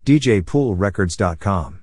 DJPoolRecords.com.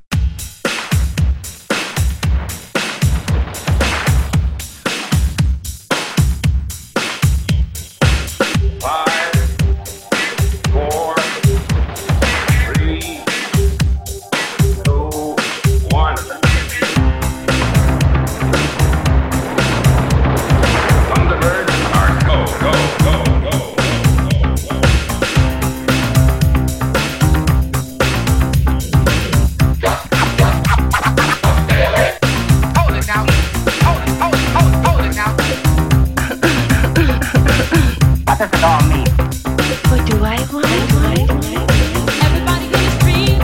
What do I want? Everybody get his free.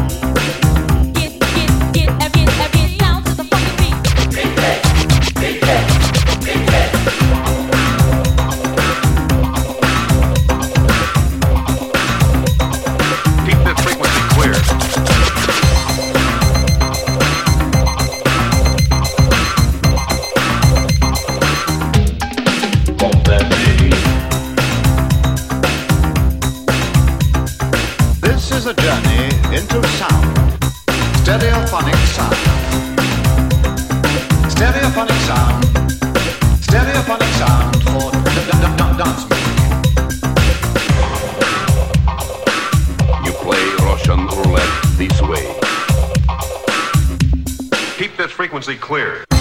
Get down to the fucking beat. Keep this frequency clear. This is a journey into sound. Stereophonic sound. Stereophonic sound. Stereophonic sound for dance music. You play Russian roulette this way. Keep this frequency clear.